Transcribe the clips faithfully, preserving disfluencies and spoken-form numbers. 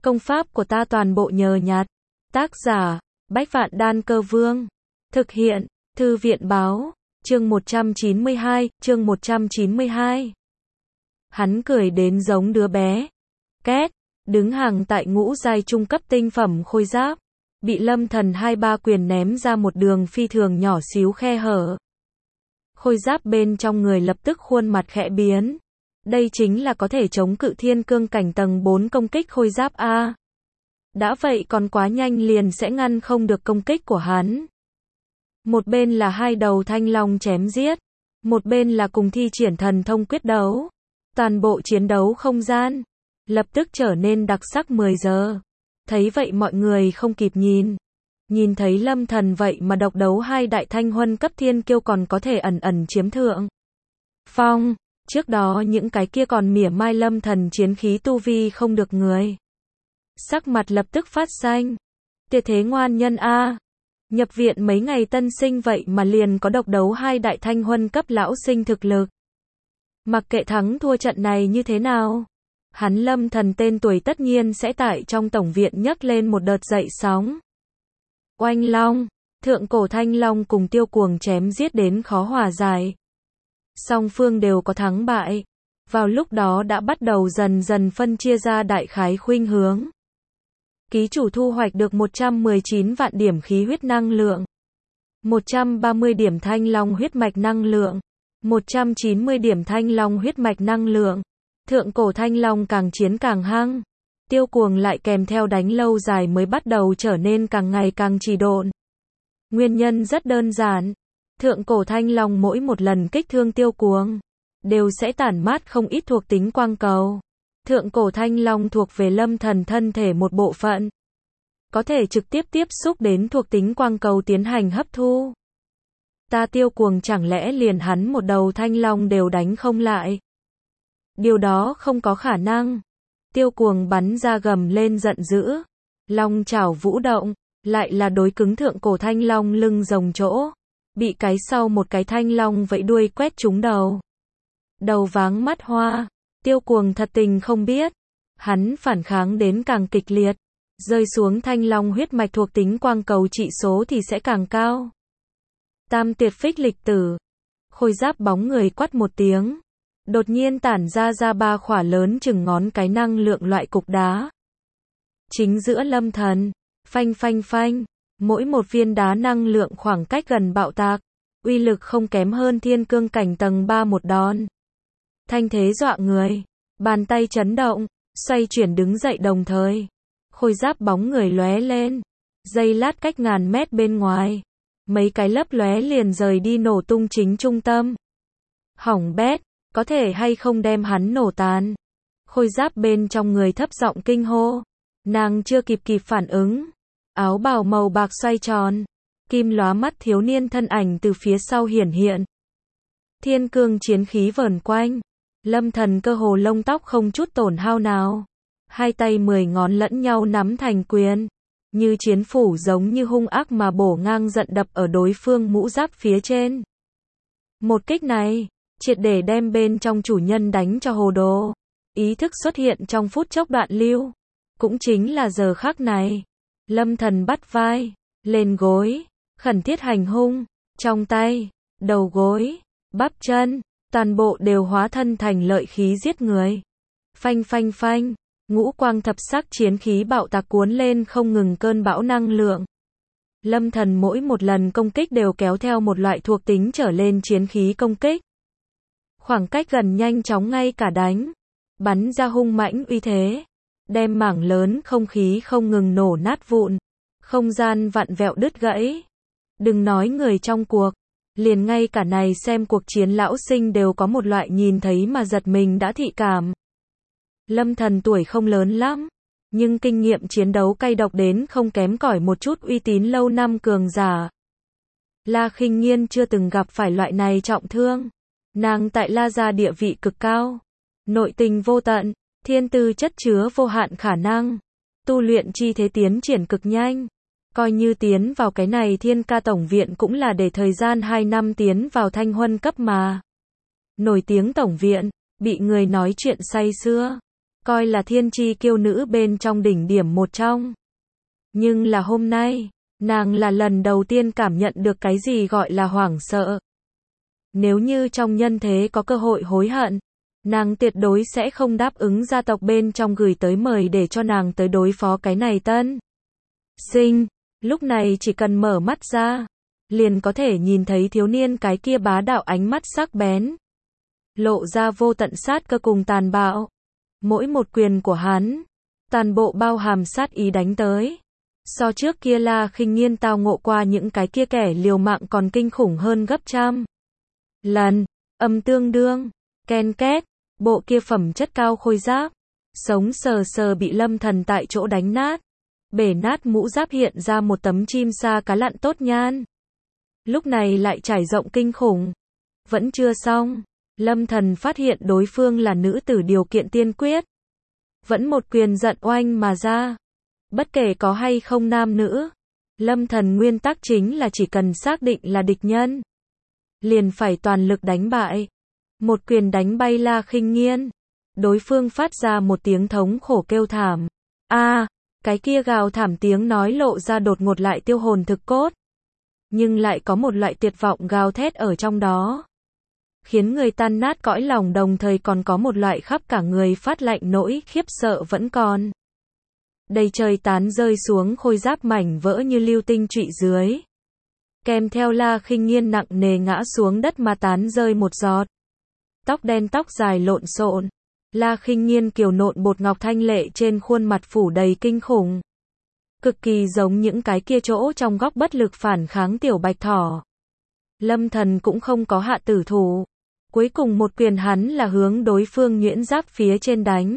Công pháp của ta toàn bộ nhờ nhặt. Tác giả, Bách Vạn Đan Cơ Vương. Thực hiện, Thư viện Báo. Chương một trăm chín mươi hai, chương một trăm chín mươi hai. Hắn cười đến giống đứa bé. Két, đứng hàng tại ngũ giai trung cấp tinh phẩm khôi giáp. Bị Lâm Thần hai ba quyền ném ra một đường phi thường nhỏ xíu khe hở. Khôi giáp bên trong người lập tức khuôn mặt khẽ biến. Đây chính là có thể chống cự thiên cương cảnh tầng bốn công kích khôi giáp A. Đã vậy còn quá nhanh liền sẽ ngăn không được công kích của hắn. Một bên là hai đầu thanh long chém giết. Một bên là cùng thi triển thần thông quyết đấu. Toàn bộ chiến đấu không gian lập tức trở nên đặc sắc mười giờ. Thấy vậy mọi người không kịp nhìn. Nhìn thấy Lâm Thần vậy mà độc đấu hai đại thanh huân cấp thiên kiêu còn có thể ẩn ẩn chiếm thượng phong. Trước đó những cái kia còn mỉa mai Lâm Thần chiến khí tu vi không được người. Sắc mặt lập tức phát xanh. Tiệt thế ngoan nhân A. Nhập viện mấy ngày tân sinh vậy mà liền có độc đấu hai đại thanh huân cấp lão sinh thực lực. Mặc kệ thắng thua trận này như thế nào. Hắn Lâm Thần tên tuổi tất nhiên sẽ tại trong tổng viện nhấc lên một đợt dậy sóng. Oanh long, thượng cổ thanh long cùng tiêu cuồng chém giết đến khó hòa giải. Song phương đều có thắng bại. Vào lúc đó đã bắt đầu dần dần phân chia ra đại khái khuynh hướng. Ký chủ thu hoạch được một trăm mười chín vạn điểm khí huyết năng lượng. một trăm ba mươi điểm thanh long huyết mạch năng lượng. một trăm chín mươi điểm thanh long huyết mạch năng lượng. Thượng cổ thanh long càng chiến càng hăng. Tiêu cuồng lại kèm theo đánh lâu dài mới bắt đầu trở nên càng ngày càng trì độn. Nguyên nhân rất đơn giản. Thượng cổ thanh long mỗi một lần kích thương tiêu cuồng đều sẽ tản mát không ít thuộc tính quang cầu. Thượng cổ thanh long thuộc về Lâm Thần thân thể một bộ phận. Có thể trực tiếp tiếp xúc đến thuộc tính quang cầu tiến hành hấp thu. Ta tiêu cuồng chẳng lẽ liền hắn một đầu thanh long đều đánh không lại. Điều đó không có khả năng. Tiêu cuồng bắn ra gầm lên giận dữ. Long chảo vũ động, lại là đối cứng thượng cổ thanh long lưng rồng chỗ. Bị cái sau một cái thanh long vẫy đuôi quét trúng đầu. Đầu váng mắt hoa. Tiêu cuồng thật tình không biết. Hắn phản kháng đến càng kịch liệt. Rơi xuống thanh long huyết mạch thuộc tính quang cầu trị số thì sẽ càng cao. Tam tuyệt phích lịch tử. Khôi giáp bóng người quát một tiếng. Đột nhiên tản ra ra ba khỏa lớn chừng ngón cái năng lượng loại cục đá. Chính giữa Lâm Thần. Phanh phanh phanh. Mỗi một viên đá năng lượng khoảng cách gần bạo tạc. Uy lực không kém hơn thiên cương cảnh tầng ba một đòn. Thanh thế dọa người. Bàn tay chấn động. Xoay chuyển đứng dậy đồng thời. Khôi giáp bóng người lóe lên. Giây lát cách ngàn mét bên ngoài. Mấy cái lấp lóe liền rời đi nổ tung chính trung tâm. Hỏng bét. Có thể hay không đem hắn nổ tàn. Khôi giáp bên trong người thấp giọng kinh hô. Nàng chưa kịp kịp phản ứng. Áo bào màu bạc xoay tròn. Kim lóa mắt thiếu niên thân ảnh từ phía sau hiển hiện. Thiên cương chiến khí vờn quanh. Lâm Thần cơ hồ lông tóc không chút tổn hao nào. Hai tay mười ngón lẫn nhau nắm thành quyền. Như chiến phủ giống như hung ác mà bổ ngang giận đập ở đối phương mũ giáp phía trên. Một kích này. Triệt để đem bên trong chủ nhân đánh cho hồ đồ. Ý thức xuất hiện trong phút chốc đoạn lưu. Cũng chính là giờ khắc này. Lâm Thần bắt vai, lên gối, khẩn thiết hành hung, trong tay, đầu gối, bắp chân, toàn bộ đều hóa thân thành lợi khí giết người. Phanh phanh phanh, ngũ quang thập sắc chiến khí bạo tạc cuốn lên không ngừng cơn bão năng lượng. Lâm Thần mỗi một lần công kích đều kéo theo một loại thuộc tính trở lên chiến khí công kích. Khoảng cách gần nhanh chóng ngay cả đánh, bắn ra hung mãnh uy thế, đem mảng lớn không khí không ngừng nổ nát vụn, không gian vặn vẹo đứt gãy. Đừng nói người trong cuộc, liền ngay cả này xem cuộc chiến lão sinh đều có một loại nhìn thấy mà giật mình đã thị cảm. Lâm Thần tuổi không lớn lắm, nhưng kinh nghiệm chiến đấu cay độc đến không kém cỏi một chút uy tín lâu năm cường giả. La Khinh Nghiên chưa từng gặp phải loại này trọng thương. Nàng tại La gia địa vị cực cao, nội tình vô tận, thiên tư chất chứa vô hạn khả năng, tu luyện chi thế tiến triển cực nhanh. Coi như tiến vào cái này Thiên Ca tổng viện cũng là để thời gian hai năm tiến vào thanh huân cấp mà. Nổi tiếng tổng viện, bị người nói chuyện say sưa. coi là thiên chi kiêu nữ bên trong đỉnh điểm một trong. Nhưng là hôm nay, nàng là lần đầu tiên cảm nhận được cái gì gọi là hoảng sợ. Nếu như trong nhân thế có cơ hội hối hận, nàng tuyệt đối sẽ không đáp ứng gia tộc bên trong gửi tới mời để cho nàng tới đối phó cái này tân sinh. Lúc này chỉ cần mở mắt ra, liền có thể nhìn thấy thiếu niên cái kia bá đạo ánh mắt sắc bén, lộ ra vô tận sát cơ cùng tàn bạo. Mỗi một quyền của hắn, toàn bộ bao hàm sát ý đánh tới. So trước kia La Khinh Nghiên tao ngộ qua những cái kia kẻ liều mạng còn kinh khủng hơn gấp trăm lần. Âm tương đương, ken két, bộ kia phẩm chất cao khôi giáp, sống sờ sờ bị Lâm Thần tại chỗ đánh nát. Bể nát mũ giáp hiện ra một tấm chim sa cá lặn tốt nhan. Lúc này lại trải rộng kinh khủng. Vẫn chưa xong, Lâm Thần phát hiện đối phương là nữ tử điều kiện tiên quyết. Vẫn một quyền giận oanh mà ra. Bất kể có hay không nam nữ, Lâm Thần nguyên tắc chính là chỉ cần xác định là địch nhân, liền phải toàn lực đánh bại. Một quyền đánh bay La Khinh Nghiên. Đối phương phát ra một tiếng thống khổ kêu thảm. A, à, cái kia gào thảm tiếng nói lộ ra đột ngột lại tiêu hồn thực cốt. Nhưng lại có một loại tuyệt vọng gào thét ở trong đó, khiến người tan nát cõi lòng, đồng thời còn có một loại khắp cả người phát lạnh nỗi khiếp sợ vẫn còn. Đầy trời tán rơi xuống khôi giáp mảnh vỡ như lưu tinh trụy dưới. Kèm theo La Khinh Nghiên nặng nề ngã xuống đất mà tán rơi một giọt. Tóc đen tóc dài lộn xộn. La Khinh Nghiên kiều nộn bột ngọc thanh lệ trên khuôn mặt phủ đầy kinh khủng. Cực kỳ giống những cái kia chỗ trong góc bất lực phản kháng tiểu bạch thỏ. Lâm Thần cũng không có hạ tử thủ. Cuối cùng một quyền hắn là hướng đối phương nhuyễn giáp phía trên đánh.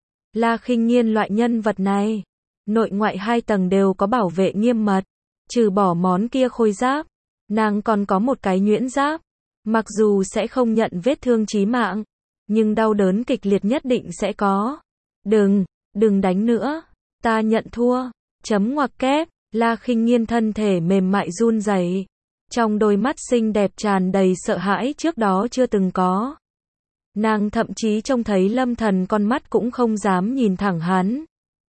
La Khinh Nghiên loại nhân vật này, nội ngoại hai tầng đều có bảo vệ nghiêm mật. Trừ bỏ món kia khôi giáp, nàng còn có một cái nhuyễn giáp. Mặc dù sẽ không nhận vết thương chí mạng, nhưng đau đớn kịch liệt nhất định sẽ có. Đừng, đừng đánh nữa, ta nhận thua. Chấm ngoặc kép, La Khinh Nghiên thân thể mềm mại run rẩy, trong đôi mắt xinh đẹp tràn đầy sợ hãi trước đó chưa từng có. Nàng thậm chí trông thấy Lâm Thần con mắt cũng không dám nhìn thẳng hắn.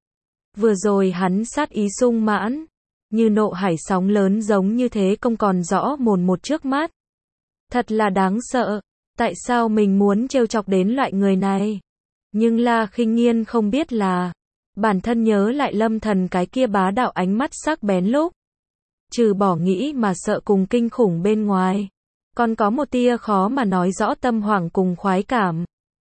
Vừa rồi hắn sát ý sung mãn, như nộ hải sóng lớn giống như thế không còn rõ mồn một trước mắt. Thật là đáng sợ, tại sao mình muốn trêu chọc đến loại người này? Nhưng La Khinh Nghiên không biết là, bản thân nhớ lại Lâm Thần cái kia bá đạo ánh mắt sắc bén lúc, trừ bỏ nghĩ mà sợ cùng kinh khủng bên ngoài, còn có một tia khó mà nói rõ tâm hoảng cùng khoái cảm.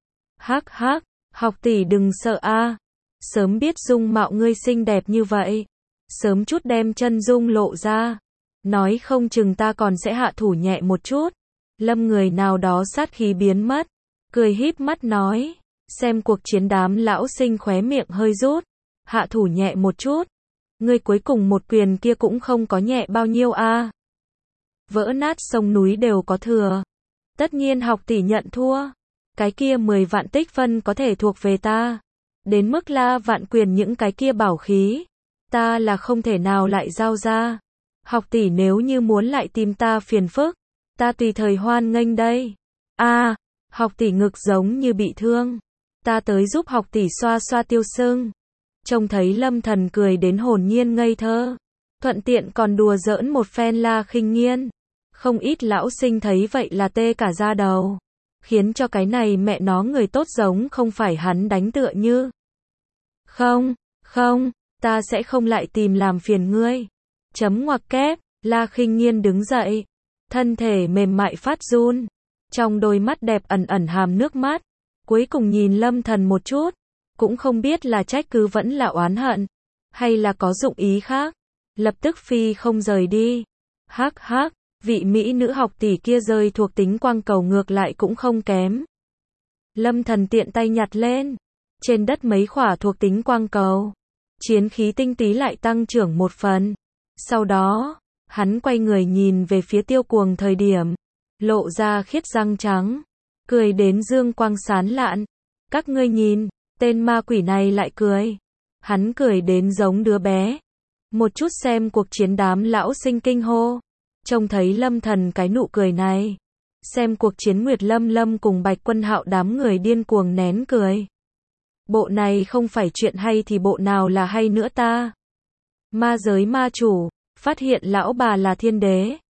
Hắc hắc, học tỷ đừng sợ a, sớm biết dung mạo ngươi xinh đẹp như vậy, sớm chút đem chân dung lộ ra, nói không chừng ta còn sẽ hạ thủ nhẹ một chút. Lâm người nào đó sát khí biến mất, cười híp mắt nói, xem cuộc chiến đám lão sinh khóe miệng hơi rút, hạ thủ nhẹ một chút, ngươi cuối cùng một quyền kia cũng không có nhẹ bao nhiêu a. Vỡ nát sông núi đều có thừa. Tất nhiên học tỷ nhận thua, cái kia mười vạn tích phân có thể thuộc về ta. Đến mức La Vạn Quyền những cái kia bảo khí, ta là không thể nào lại giao ra. Học tỷ nếu như muốn lại tìm ta phiền phức, ta tùy thời hoan nghênh đây. A, à, học tỷ ngực giống như bị thương, ta tới giúp học tỷ xoa xoa tiêu sưng. Trông thấy Lâm Thần cười đến hồn nhiên ngây thơ, thuận tiện còn đùa giỡn một phen La Khinh Nghiên. Không ít lão sinh thấy vậy là tê cả da đầu, khiến cho cái này mẹ nó người tốt giống không phải hắn đánh tựa như. Không, không, ta sẽ không lại tìm làm phiền ngươi. Chấm ngoặc kép, La Khinh Nghiên đứng dậy, thân thể mềm mại phát run, trong đôi mắt đẹp ẩn ẩn hàm nước mắt, cuối cùng nhìn Lâm Thần một chút, cũng không biết là trách cứ vẫn là oán hận, hay là có dụng ý khác, lập tức phi không rời đi. Hắc hắc, vị mỹ nữ học tỷ kia rơi thuộc tính quang cầu ngược lại cũng không kém. Lâm Thần tiện tay nhặt lên, trên đất mấy khỏa thuộc tính quang cầu, chiến khí tinh tí lại tăng trưởng một phần. Sau đó, hắn quay người nhìn về phía Tiêu Cuồng thời điểm, lộ ra khiết răng trắng, cười đến dương quang sán lạn. Các ngươi nhìn, tên ma quỷ này lại cười. Hắn cười đến giống đứa bé. Một chút xem cuộc chiến đám lão sinh kinh hô. Trông thấy Lâm Thần cái nụ cười này. Xem cuộc chiến Nguyệt Lâm Lâm cùng Bạch Quân Hạo đám người điên cuồng nén cười. Bộ này không phải chuyện hay thì bộ nào là hay nữa ta? Ma giới ma chủ, phát hiện lão bà là thiên đế.